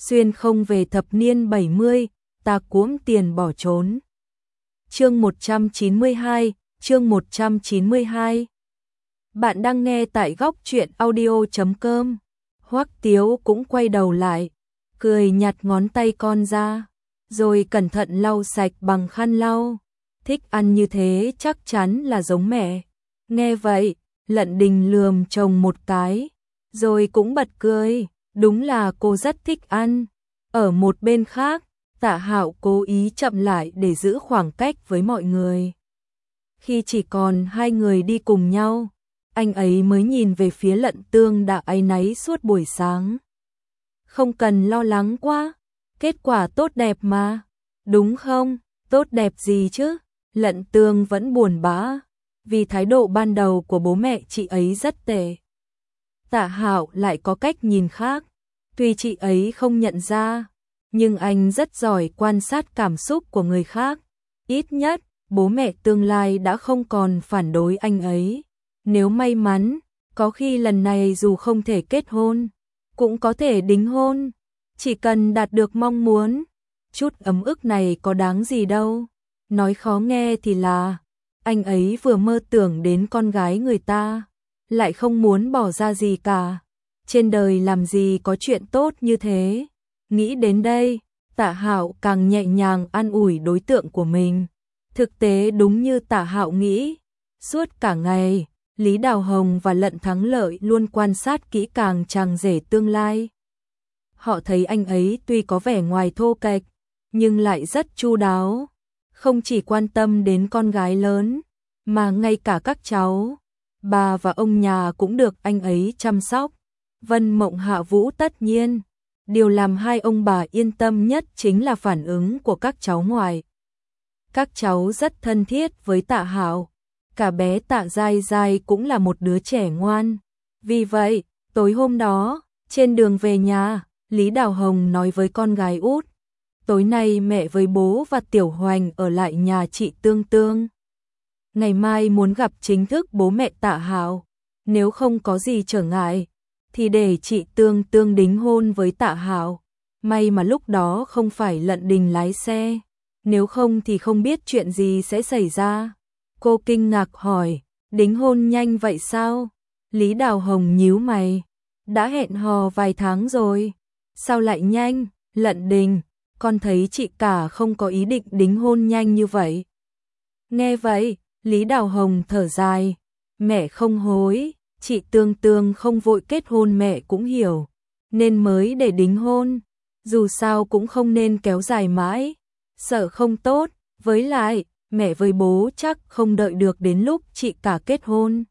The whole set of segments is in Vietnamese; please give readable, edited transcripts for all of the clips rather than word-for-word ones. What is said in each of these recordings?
xuyên không về thập niên 70, ta cuỗm tiền bỏ trốn. Chương 192, chương 192. Bạn đang nghe tại góc truyện audio.com. Hoắc Tiếu cũng quay đầu lại, cười nhặt ngón tay con ra, rồi cẩn thận lau sạch bằng khăn lau. Thích ăn như thế chắc chắn là giống mẹ. Nghe vậy, Lận Đình lườm chồng một cái, rồi cũng bật cười, đúng là cô rất thích ăn. Ở một bên khác, Tạ Hạo cố ý chậm lại để giữ khoảng cách với mọi người. Khi chỉ còn hai người đi cùng nhau, anh ấy mới nhìn về phía Lận Tương đã áy náy suốt buổi sáng. Không cần lo lắng quá, kết quả tốt đẹp mà, đúng không? Tốt đẹp gì chứ? Lận Tương vẫn buồn bã, vì thái độ ban đầu của bố mẹ chị ấy rất tệ. Tạ Hạo lại có cách nhìn khác, tuy chị ấy không nhận ra, nhưng anh rất giỏi quan sát cảm xúc của người khác. Ít nhất, bố mẹ tương lai đã không còn phản đối anh ấy. Nếu may mắn, có khi lần này dù không thể kết hôn, cũng có thể đính hôn. Chỉ cần đạt được mong muốn, chút ấm ức này có đáng gì đâu. Nói khó nghe thì là, anh ấy vừa mơ tưởng đến con gái người ta, lại không muốn bỏ ra gì cả. Trên đời làm gì có chuyện tốt như thế. Nghĩ đến đây, Tạ Hạo càng nhẹ nhàng an ủi đối tượng của mình. Thực tế đúng như Tạ Hạo nghĩ, suốt cả ngày, Lý Đào Hồng và Lận Thắng Lợi luôn quan sát kỹ càng chàng rể tương lai. Họ thấy anh ấy tuy có vẻ ngoài thô kệch, nhưng lại rất chu đáo, không chỉ quan tâm đến con gái lớn, mà ngay cả các cháu, bà và ông nhà cũng được anh ấy chăm sóc. Vân Mộng Hạ Vũ tất nhiên, điều làm hai ông bà yên tâm nhất chính là phản ứng của các cháu ngoại. Các cháu rất thân thiết với Tạ Hạo, cả bé Tạ Giai Giai cũng là một đứa trẻ ngoan. Vì vậy, tối hôm đó, trên đường về nhà, Lý Đào Hồng nói với con gái út, tối nay mẹ với bố và Tiểu Hoành ở lại nhà chị Tương Tương. Ngày mai muốn gặp chính thức bố mẹ Tạ Hạo, nếu không có gì trở ngại, thì để chị Tương Tương đính hôn với Tạ Hạo. May mà lúc đó không phải Lận Đình lái xe, nếu không thì không biết chuyện gì sẽ xảy ra. Cô kinh ngạc hỏi, đính hôn nhanh vậy sao? Lý Đào Hồng nhíu mày, đã hẹn hò vài tháng rồi, sao lại nhanh? Lận Đình, con thấy chị cả không có ý định đính hôn nhanh như vậy. Nghe vậy, Lý Đào Hồng thở dài, mẹ không hối, chị Tương Tương không vội kết hôn mẹ cũng hiểu, nên mới để đính hôn, dù sao cũng không nên kéo dài mãi, sợ không tốt, với lại, mẹ với bố chắc không đợi được đến lúc chị cả kết hôn,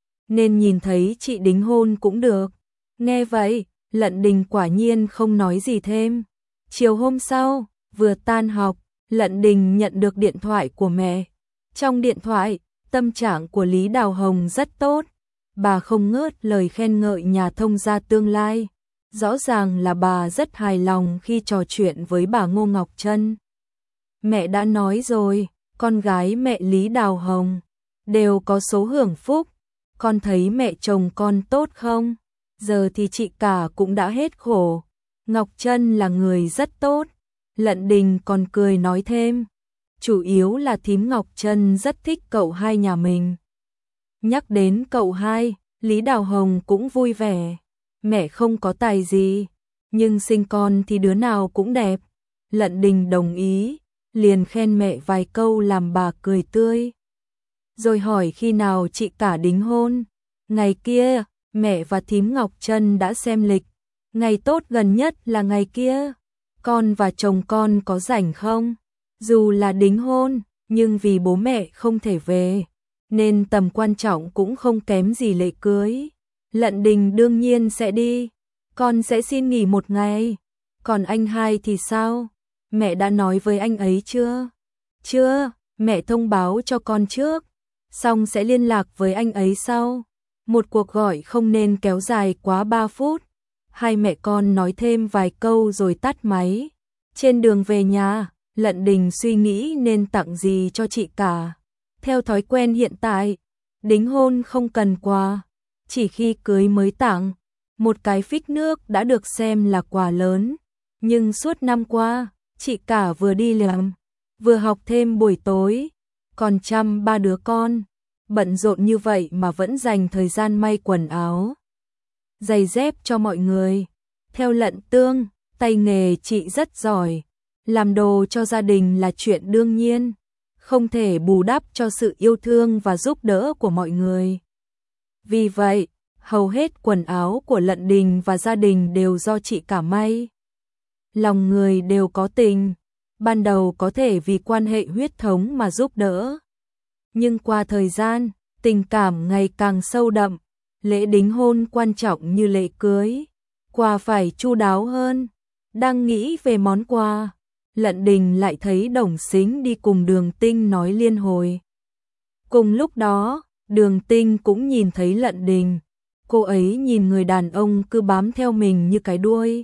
nên nhìn thấy chị đính hôn cũng được. Nghe vậy, Lận Đình quả nhiên không nói gì thêm. Chiều hôm sau, vừa tan học, Lận Đình nhận được điện thoại của mẹ. Trong điện thoại, tâm trạng của Lý Đào Hồng rất tốt. Bà không ngớt lời khen ngợi nhà thông gia tương lai. Rõ ràng là bà rất hài lòng khi trò chuyện với bà Ngô Ngọc Trân. Mẹ đã nói rồi, con gái mẹ Lý Đào Hồng đều có số hưởng phúc. Con thấy mẹ chồng con tốt không? Giờ thì chị cả cũng đã hết khổ. Ngọc Trân là người rất tốt. Lận Đình còn cười nói thêm, chủ yếu là thím Ngọc Trân rất thích cậu hai nhà mình. Nhắc đến cậu hai, Lý Đào Hồng cũng vui vẻ. Mẹ không có tài gì, nhưng sinh con thì đứa nào cũng đẹp. Lận Đình đồng ý, liền khen mẹ vài câu làm bà cười tươi. Rồi hỏi khi nào chị cả đính hôn. Ngày kia, mẹ và thím Ngọc Trân đã xem lịch. Ngày tốt gần nhất là ngày kia. Con và chồng con có rảnh không? Dù là đính hôn, nhưng vì bố mẹ không thể về, nên tầm quan trọng cũng không kém gì lễ cưới. Lận Đình đương nhiên sẽ đi. Con sẽ xin nghỉ một ngày. Còn anh hai thì sao? Mẹ đã nói với anh ấy chưa? Chưa, mẹ thông báo cho con trước. Xong sẽ liên lạc với anh ấy sau. Một cuộc gọi không nên kéo dài quá 3 phút. Hai mẹ con nói thêm vài câu rồi tắt máy. Trên đường về nhà, Lận Đình suy nghĩ nên tặng gì cho chị cả. Theo thói quen hiện tại, đính hôn không cần quà, chỉ khi cưới mới tặng. Một cái phích nước đã được xem là quà lớn. Nhưng suốt năm qua, chị cả vừa đi làm, vừa học thêm buổi tối, còn chăm ba đứa con, bận rộn như vậy mà vẫn dành thời gian may quần áo, giày dép cho mọi người. Theo Lận Tương, tay nghề chị rất giỏi, làm đồ cho gia đình là chuyện đương nhiên, không thể bù đắp cho sự yêu thương và giúp đỡ của mọi người. Vì vậy, hầu hết quần áo của Lận Đình và gia đình đều do chị cả may. Lòng người đều có tình, ban đầu có thể vì quan hệ huyết thống mà giúp đỡ. Nhưng qua thời gian, tình cảm ngày càng sâu đậm, lễ đính hôn quan trọng như lễ cưới, quà phải chu đáo hơn. Đang nghĩ về món quà, Lận Đình lại thấy Đồng Sính đi cùng Đường Tinh nói liên hồi. Cùng lúc đó, Đường Tinh cũng nhìn thấy Lận Đình, cô ấy nhìn người đàn ông cứ bám theo mình như cái đuôi.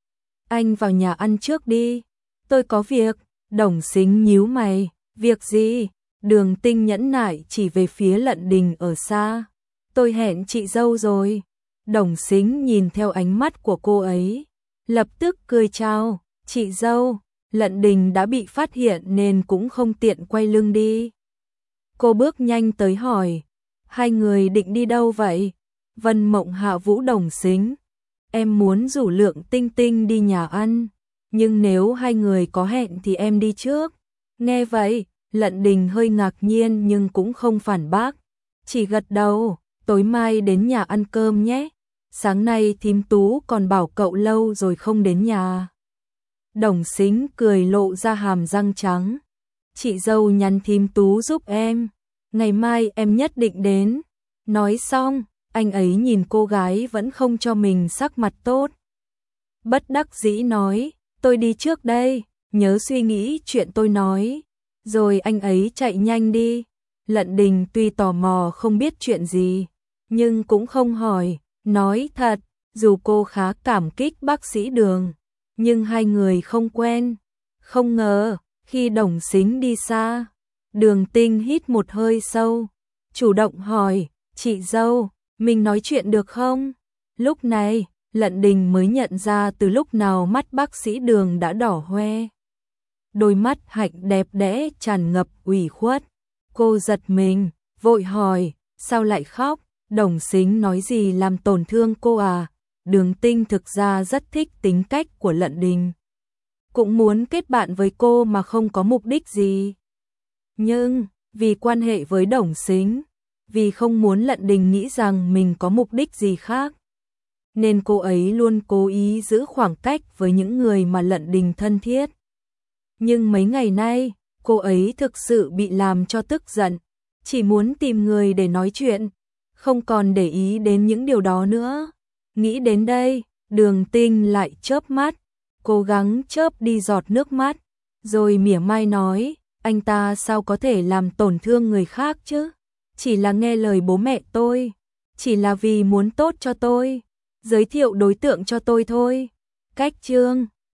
Anh vào nhà ăn trước đi, tôi có việc. Đồng Sính nhíu mày, việc gì? Đường Tinh nhẫn nại chỉ về phía Lận Đình ở xa. Tôi hẹn chị dâu rồi. Đồng Sính nhìn theo ánh mắt của cô ấy, lập tức cười chào, chị dâu. Lận Đình đã bị phát hiện nên cũng không tiện quay lưng đi. Cô bước nhanh tới hỏi, hai người định đi đâu vậy? Vân Mộng hạ vũ Đồng Sính, em muốn rủ Lượng Tinh Tinh đi nhà ăn, nhưng nếu hai người có hẹn thì em đi trước. Nghe vậy, Lận Đình hơi ngạc nhiên nhưng cũng không phản bác, chỉ gật đầu, tối mai đến nhà ăn cơm nhé. Sáng nay thím Tú còn bảo cậu lâu rồi không đến nhà. Đồng Sính cười lộ ra hàm răng trắng. Chị dâu nhắn thím Tú giúp em, ngày mai em nhất định đến. Nói xong, anh ấy nhìn cô gái vẫn không cho mình sắc mặt tốt. Bất đắc dĩ nói, tôi đi trước đây, nhớ suy nghĩ chuyện tôi nói. Rồi anh ấy chạy nhanh đi. Lận Đình tuy tò mò không biết chuyện gì, nhưng cũng không hỏi. Nói thật, dù cô khá cảm kích bác sĩ Đường, nhưng hai người không quen. Không ngờ, khi Đồng Sính đi xa, Đường Tinh hít một hơi sâu, chủ động hỏi, chị dâu, mình nói chuyện được không? Lúc này, Lận Đình mới nhận ra từ lúc nào mắt bác sĩ Đường đã đỏ hoe. Đôi mắt hạnh đẹp đẽ tràn ngập ủy khuất. Cô giật mình, vội hỏi, sao lại khóc? Đồng Sính nói gì làm tổn thương cô à? Đường Tinh thực ra rất thích tính cách của Lận Đình, cũng muốn kết bạn với cô mà không có mục đích gì. Nhưng, vì quan hệ với Đồng Sính, vì không muốn Lận Đình nghĩ rằng mình có mục đích gì khác, nên cô ấy luôn cố ý giữ khoảng cách với những người mà Lận Đình thân thiết. Nhưng mấy ngày nay, cô ấy thực sự bị làm cho tức giận, chỉ muốn tìm người để nói chuyện, không còn để ý đến những điều đó nữa. Nghĩ đến đây, Đường Tinh lại chớp mắt, cố gắng chớp đi giọt nước mắt, rồi mỉa mai nói, anh ta sao có thể làm tổn thương người khác chứ? Chỉ là nghe lời bố mẹ tôi, chỉ là vì muốn tốt cho tôi, giới thiệu đối tượng cho tôi thôi. Cách chương